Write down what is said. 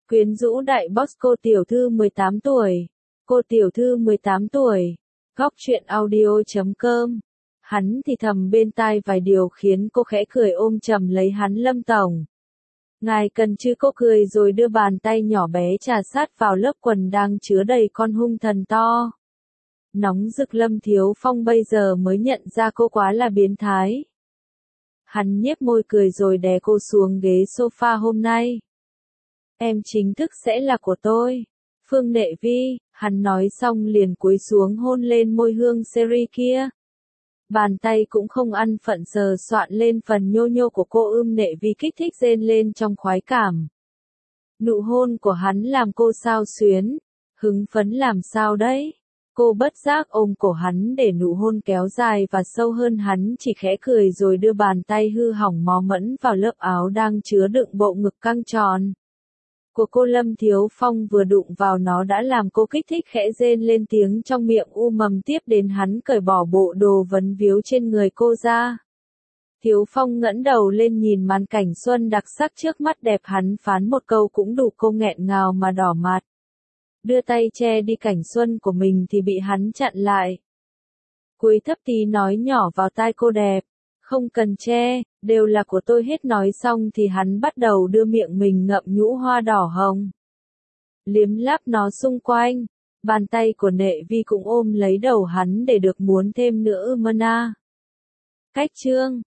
Quyến rũ đại boss cô tiểu thư 18 tuổi. Cô tiểu thư 18 tuổi. Góc truyện audio.com. Hắn thì thầm bên tai vài điều khiến cô khẽ cười ôm chầm lấy hắn. Lâm tổng. Ngài cần chứ, cô cười rồi đưa bàn tay nhỏ bé chà sát vào lớp quần đang chứa đầy con hung thần to. Nóng rực. Lâm Thiếu Phong bây giờ mới nhận ra cô quá là biến thái. Hắn nhếch môi cười rồi đè cô xuống ghế sofa. Hôm nay, em chính thức sẽ là của tôi. Phương Nệ Vi, hắn nói xong liền cúi xuống hôn lên môi Hương Seri kia. Bàn tay cũng không ăn phận sờ soạn lên phần nhô nhô của cô. Nệ Vi kích thích rên lên trong khoái cảm. Nụ hôn của hắn làm cô xao xuyến, hứng phấn làm sao đấy. Cô bất giác ôm cổ hắn để nụ hôn kéo dài và sâu hơn. Hắn chỉ khẽ cười rồi đưa bàn tay hư hỏng mó mẫn vào lớp áo đang chứa đựng bộ ngực căng tròn của cô. Lâm Thiếu Phong vừa đụng vào nó đã làm cô kích thích khẽ rên lên tiếng trong miệng mầm. Tiếp đến hắn cởi bỏ bộ đồ vấn víu trên người cô ra. Thiếu Phong ngẩng đầu lên nhìn màn cảnh xuân đặc sắc trước mắt đẹp. Hắn phán một câu cũng đủ cô nghẹn ngào mà đỏ mặt. Đưa tay che đi cảnh xuân của mình thì bị hắn chặn lại. Cúi thấp tí nói nhỏ vào tai cô đẹp. Không cần che, đều là của tôi hết. Nói xong thì hắn bắt đầu đưa miệng mình ngậm nhũ hoa đỏ hồng. Liếm láp nó xung quanh. Bàn tay của Nệ Vi cũng ôm lấy đầu hắn để được muốn thêm nữa. Cách chương